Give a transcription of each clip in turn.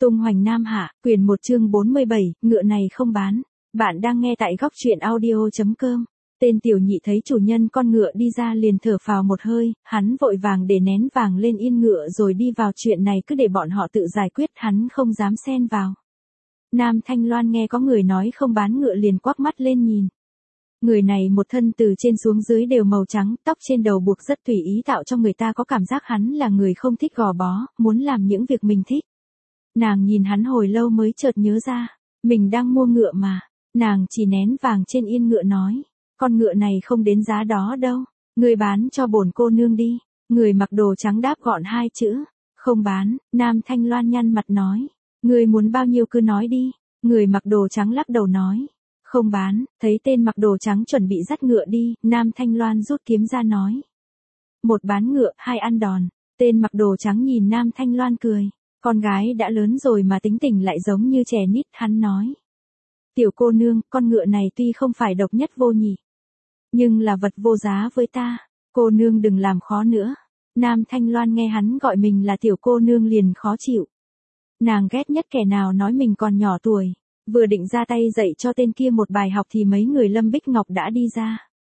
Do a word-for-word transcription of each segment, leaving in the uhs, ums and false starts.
Tung hoành Nam Hạ, quyển một chương bốn mươi bảy, ngựa này không bán. Bạn đang nghe tại góc truyện audio.com. Tên tiểu nhị thấy chủ nhân con ngựa đi ra liền thở phào một hơi, hắn vội vàng để nén vàng lên yên ngựa rồi đi vào, chuyện này cứ để bọn họ tự giải quyết, hắn không dám xen vào. Nam Thanh Loan nghe có người nói không bán ngựa liền quắc mắt lên nhìn. Người này một thân từ trên xuống dưới đều màu trắng, tóc trên đầu buộc rất tùy ý tạo cho người ta có cảm giác hắn là người không thích gò bó, muốn làm những việc mình thích. Nàng nhìn hắn hồi lâu mới chợt nhớ ra, mình đang mua ngựa mà. Nàng chỉ nén vàng trên yên ngựa nói, con ngựa này không đến giá đó đâu, người bán cho bổn cô nương đi. Người mặc đồ trắng đáp gọn hai chữ, không bán. Nam Thanh Loan nhăn mặt nói, người muốn bao nhiêu cứ nói đi. Người mặc đồ trắng lắc đầu nói, không bán. Thấy tên mặc đồ trắng chuẩn bị dắt ngựa đi, Nam Thanh Loan rút kiếm ra nói, một bán ngựa, hai ăn đòn. Tên mặc đồ trắng nhìn Nam Thanh Loan cười, con gái đã lớn rồi mà tính tình lại giống như trẻ nít. Hắn nói, tiểu cô nương, con ngựa này tuy không phải độc nhất vô nhị, nhưng là vật vô giá với ta, cô nương đừng làm khó nữa. Nam Thanh Loan nghe hắn gọi mình là tiểu cô nương liền khó chịu. Nàng ghét nhất kẻ nào nói mình còn nhỏ tuổi. Vừa định ra tay dạy cho tên kia một bài học thì mấy người Lâm Bích Ngọc đã đi ra.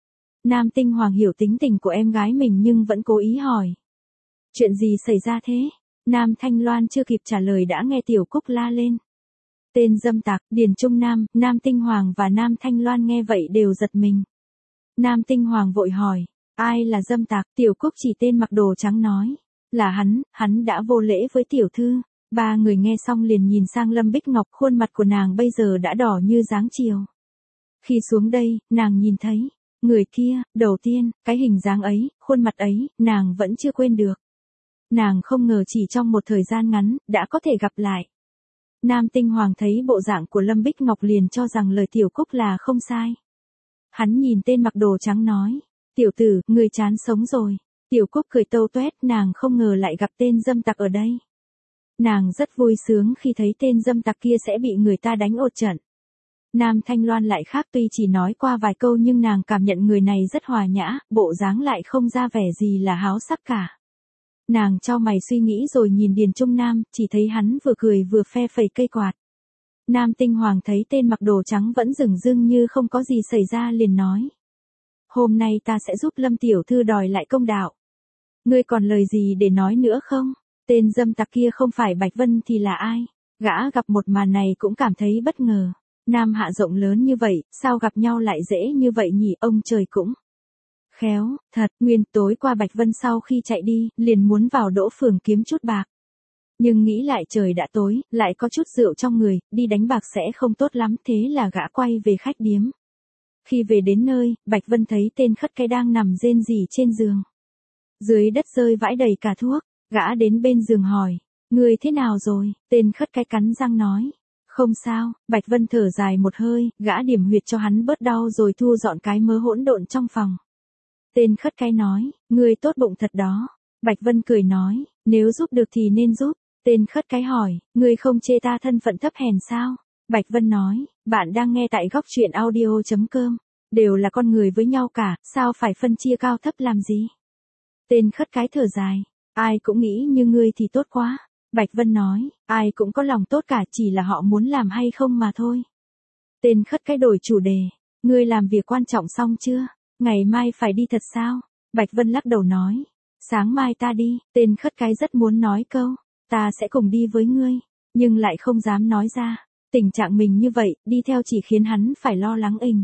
Nam Tinh Hoàng hiểu tính tình của em gái mình nhưng vẫn cố ý hỏi, chuyện gì xảy ra thế? Nam Thanh Loan chưa kịp trả lời đã nghe Tiểu Cúc la lên, tên dâm tặc. Điền Trung Nam, Nam Tinh Hoàng và Nam Thanh Loan nghe vậy đều giật mình. Nam Tinh Hoàng vội hỏi, ai là dâm tặc? Tiểu Cúc chỉ tên mặc đồ trắng nói, là hắn, hắn đã vô lễ với tiểu thư. Ba người nghe xong liền nhìn sang Lâm Bích Ngọc, khuôn mặt của nàng bây giờ đã đỏ như dáng chiều. Khi xuống đây, nàng nhìn thấy người kia, đầu tiên, cái hình dáng ấy, khuôn mặt ấy, nàng vẫn chưa quên được. Nàng không ngờ chỉ trong một thời gian ngắn, đã có thể gặp lại. Nam Tinh Hoàng thấy bộ dạng của Lâm Bích Ngọc liền cho rằng lời Tiểu Cúc là không sai. Hắn nhìn tên mặc đồ trắng nói, tiểu tử, người chán sống rồi. Tiểu Cúc cười tâu tuét, nàng không ngờ lại gặp tên dâm tặc ở đây. Nàng rất vui sướng khi thấy tên dâm tặc kia sẽ bị người ta đánh ột trận. Nam Thanh Loan lại khác, tuy chỉ nói qua vài câu nhưng nàng cảm nhận người này rất hòa nhã, bộ dáng lại không ra vẻ gì là háo sắc cả. Nàng chau mày suy nghĩ rồi nhìn Điền Trung Nam, chỉ thấy hắn vừa cười vừa phe phẩy cây quạt. Nam Tinh Hoàng thấy tên mặc đồ trắng vẫn dửng dưng như không có gì xảy ra liền nói, hôm nay ta sẽ giúp Lâm tiểu thư đòi lại công đạo. Ngươi còn lời gì để nói nữa không? Tên dâm tặc kia không phải Bạch Vân thì là ai? Gã gặp một màn này cũng cảm thấy bất ngờ. Nam Hạ rộng lớn như vậy, sao gặp nhau lại dễ như vậy nhỉ? Ông trời cũng khéo, thật. Nguyên tối qua Bạch Vân sau khi chạy đi, liền muốn vào Đỗ Phường kiếm chút bạc. Nhưng nghĩ lại trời đã tối, lại có chút rượu trong người, đi đánh bạc sẽ không tốt lắm, thế là gã quay về khách điếm. Khi về đến nơi, Bạch Vân thấy tên khất cái đang nằm rên rỉ trên giường. Dưới đất rơi vãi đầy cả thuốc, gã đến bên giường hỏi, người thế nào rồi? Tên khất cái cắn răng nói, không sao. Bạch Vân thở dài một hơi, gã điểm huyệt cho hắn bớt đau rồi thu dọn cái mớ hỗn độn trong phòng. Tên khất cái nói, ngươi tốt bụng thật đó. Bạch Vân cười nói, nếu giúp được thì nên giúp. Tên khất cái hỏi, ngươi không chê ta thân phận thấp hèn sao? Bạch Vân nói, bạn đang nghe tại góc truyện audio.com. Đều là con người với nhau cả, sao phải phân chia cao thấp làm gì? Tên khất cái thở dài, ai cũng nghĩ như ngươi thì tốt quá. Bạch Vân nói, ai cũng có lòng tốt cả, chỉ là họ muốn làm hay không mà thôi. Tên khất cái đổi chủ đề, ngươi làm việc quan trọng xong chưa? Ngày mai phải đi thật sao? Bạch Vân lắc đầu nói, sáng mai ta đi. Tên khất cái rất muốn nói câu, ta sẽ cùng đi với ngươi, nhưng lại không dám nói ra. Tình trạng mình như vậy, đi theo chỉ khiến hắn phải lo lắng ình.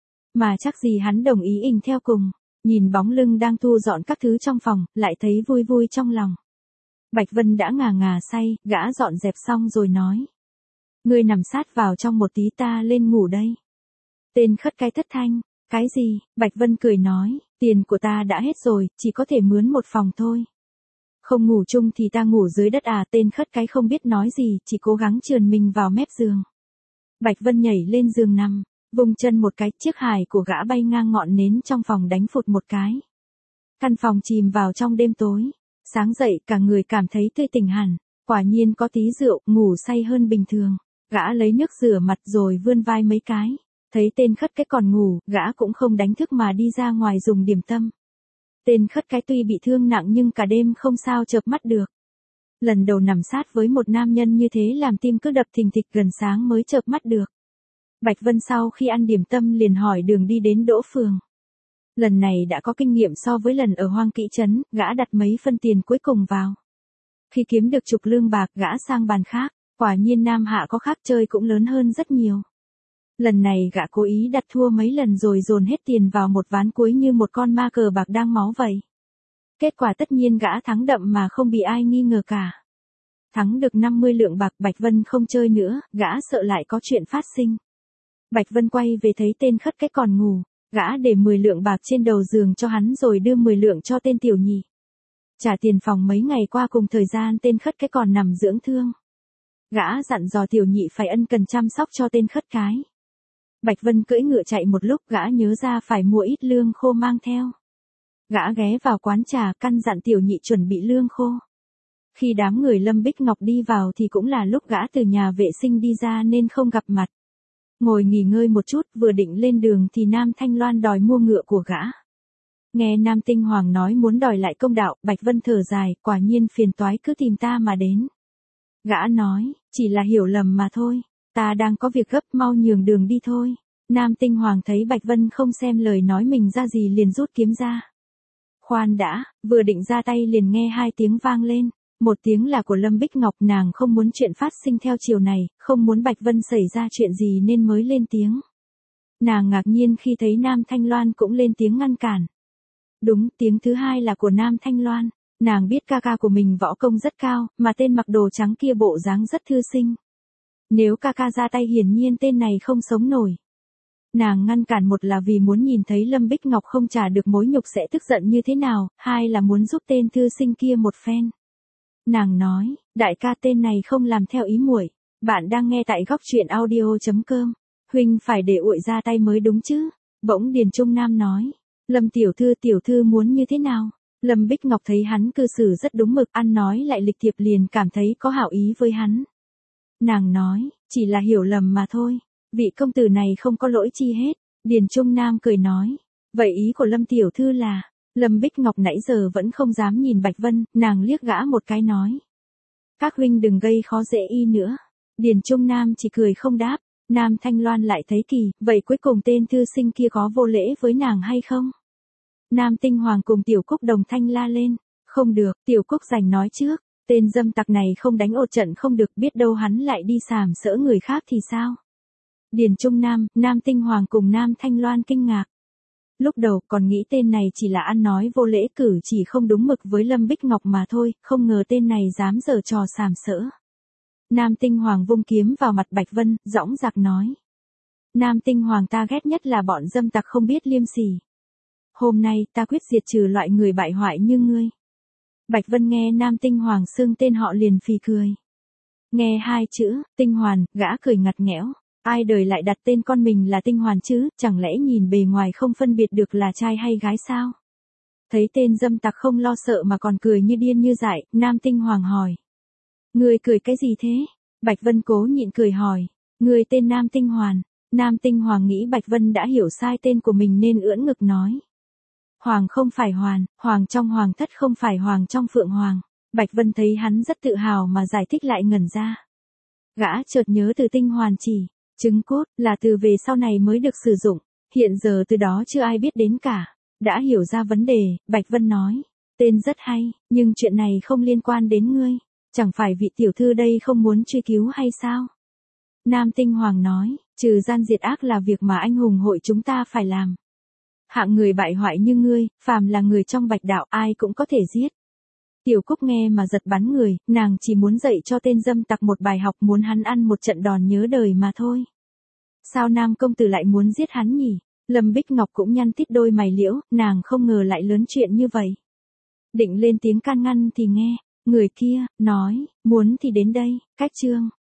Mà chắc gì hắn đồng ý ình theo cùng. Nhìn bóng lưng đang thu dọn các thứ trong phòng, lại thấy vui vui trong lòng. Bạch Vân đã ngà ngà say, gã dọn dẹp xong rồi nói, ngươi nằm sát vào trong một tí, ta lên ngủ đây. Tên khất cái thất thanh, cái gì? Bạch Vân cười nói, tiền của ta đã hết rồi, chỉ có thể mướn một phòng thôi. Không ngủ chung thì ta ngủ dưới đất à? Tên khất cái không biết nói gì, chỉ cố gắng trườn mình vào mép giường. Bạch Vân nhảy lên giường nằm, vùng chân một cái, chiếc hài của gã bay ngang ngọn nến trong phòng đánh phụt một cái. Căn phòng chìm vào trong đêm tối. Sáng dậy cả người cảm thấy tươi tỉnh hẳn, quả nhiên có tí rượu, ngủ say hơn bình thường. Gã lấy nước rửa mặt rồi vươn vai mấy cái. Thấy tên khất cái còn ngủ, gã cũng không đánh thức mà đi ra ngoài dùng điểm tâm. Tên khất cái tuy bị thương nặng nhưng cả đêm không sao chợp mắt được. Lần đầu nằm sát với một nam nhân như thế làm tim cứ đập thình thịch gần sáng mới chợp mắt được. Bạch Vân sau khi ăn điểm tâm liền hỏi đường đi đến Đỗ Phường. Lần này đã có kinh nghiệm so với lần ở Hoang Kỵ Trấn, gã đặt mấy phân tiền cuối cùng vào. Khi kiếm được chục lương bạc gã sang bàn khác, quả nhiên Nam Hạ có khác chơi cũng lớn hơn rất nhiều. Lần này gã cố ý đặt thua mấy lần rồi dồn hết tiền vào một ván cuối như một con ma cờ bạc đang máu vậy. Kết quả tất nhiên gã thắng đậm mà không bị ai nghi ngờ cả. Thắng được năm mươi lượng bạc Bạch Vân không chơi nữa, gã sợ lại có chuyện phát sinh. Bạch Vân quay về thấy tên khất cái còn ngủ, gã để mười lượng bạc trên đầu giường cho hắn rồi đưa mười lượng cho tên tiểu nhị. Trả tiền phòng mấy ngày qua cùng thời gian tên khất cái còn nằm dưỡng thương. Gã dặn dò tiểu nhị phải ân cần chăm sóc cho tên khất cái. Bạch Vân cưỡi ngựa chạy một lúc gã nhớ ra phải mua ít lương khô mang theo. Gã ghé vào quán trà căn dặn tiểu nhị chuẩn bị lương khô. Khi đám người Lâm Bích Ngọc đi vào thì cũng là lúc gã từ nhà vệ sinh đi ra nên không gặp mặt. Ngồi nghỉ ngơi một chút vừa định lên đường thì Nam Thanh Loan đòi mua ngựa của gã. Nghe Nam Tinh Hoàng nói muốn đòi lại công đạo, Bạch Vân thở dài, quả nhiên phiền toái cứ tìm ta mà đến. Gã nói, chỉ là hiểu lầm mà thôi, ta đang có việc gấp mau nhường đường đi thôi. Nam Tinh Hoàng thấy Bạch Vân không xem lời nói mình ra gì liền rút kiếm ra. Khoan đã, vừa định ra tay liền nghe hai tiếng vang lên. Một tiếng là của Lâm Bích Ngọc, nàng không muốn chuyện phát sinh theo chiều này, không muốn Bạch Vân xảy ra chuyện gì nên mới lên tiếng. Nàng ngạc nhiên khi thấy Nam Thanh Loan cũng lên tiếng ngăn cản. Đúng, tiếng thứ hai là của Nam Thanh Loan, nàng biết ca ca của mình võ công rất cao, mà tên mặc đồ trắng kia bộ dáng rất thư sinh. Nếu ca ca ra tay hiển nhiên tên này không sống nổi. Nàng ngăn cản một là vì muốn nhìn thấy Lâm Bích Ngọc không trả được mối nhục sẽ tức giận như thế nào, hai là muốn giúp tên thư sinh kia một phen. Nàng nói, đại ca tên này không làm theo ý muội. Bạn đang nghe tại góc truyện audio chấm com. Huynh phải để uội ra tay mới đúng chứ. Bỗng Điền Trung Nam nói, Lâm tiểu thư tiểu thư muốn như thế nào? Lâm Bích Ngọc thấy hắn cư xử rất đúng mực, ăn nói lại lịch thiệp liền cảm thấy có hảo ý với hắn. Nàng nói, chỉ là hiểu lầm mà thôi. Vị công tử này không có lỗi chi hết. Điền Trung Nam cười nói, vậy ý của Lâm tiểu thư là... Lâm Bích Ngọc nãy giờ vẫn không dám nhìn Bạch Vân, nàng liếc gã một cái nói. Các huynh đừng gây khó dễ y nữa. Điền Trung Nam chỉ cười không đáp, Nam Thanh Loan lại thấy kỳ, vậy cuối cùng tên thư sinh kia có vô lễ với nàng hay không? Nam Tinh Hoàng cùng Tiểu Cúc đồng thanh la lên, không được, Tiểu Cúc giành nói trước, tên dâm tặc này không đánh ột trận không được, biết đâu hắn lại đi sàm sỡ người khác thì sao? Điền Trung Nam, Nam Tinh Hoàng cùng Nam Thanh Loan kinh ngạc. Lúc đầu còn nghĩ tên này chỉ là ăn nói vô lễ cử chỉ không đúng mực với Lâm Bích Ngọc mà thôi, không ngờ tên này dám giở trò sàm sỡ. Nam Tinh Hoàng vung kiếm vào mặt Bạch Vân, dõng dạc nói. Nam Tinh Hoàng ta ghét nhất là bọn dâm tặc không biết liêm sỉ. Hôm nay ta quyết diệt trừ loại người bại hoại như ngươi. Bạch Vân nghe Nam Tinh Hoàng xưng tên họ liền phì cười. Nghe hai chữ, Tinh Hoàn, gã cười ngặt nghẽo. Ai đời lại đặt tên con mình là Tinh Hoàn chứ, chẳng lẽ nhìn bề ngoài không phân biệt được là trai hay gái sao? Thấy tên dâm tặc không lo sợ mà còn cười như điên như dại, Nam Tinh Hoàng hỏi. Ngươi cười cái gì thế? Bạch Vân cố nhịn cười hỏi. Ngươi tên Nam Tinh Hoàn. Nam Tinh Hoàng nghĩ Bạch Vân đã hiểu sai tên của mình nên ưỡn ngực nói. Hoàng không phải Hoàn, Hoàng trong Hoàng thất không phải Hoàng trong Phượng Hoàng. Bạch Vân thấy hắn rất tự hào mà giải thích lại ngẩn ra. Gã chợt nhớ từ Tinh Hoàn chỉ. Trứng cốt là từ về sau này mới được sử dụng, hiện giờ từ đó chưa ai biết đến cả. Đã hiểu ra vấn đề, Bạch Vân nói, tên rất hay, nhưng chuyện này không liên quan đến ngươi, chẳng phải vị tiểu thư đây không muốn truy cứu hay sao? Nam Tinh Hoàng nói, trừ gian diệt ác là việc mà anh hùng hội chúng ta phải làm. Hạng người bại hoại như ngươi, phàm là người trong Bạch đạo ai cũng có thể giết. Tiểu Cúc nghe mà giật bắn người, nàng chỉ muốn dạy cho tên dâm tặc một bài học, muốn hắn ăn một trận đòn nhớ đời mà thôi. Sao Nam công tử lại muốn giết hắn nhỉ? Lâm Bích Ngọc cũng nhăn tít đôi mày liễu, nàng không ngờ lại lớn chuyện như vậy. Định lên tiếng can ngăn thì nghe, người kia, nói, muốn thì đến đây, cách chương.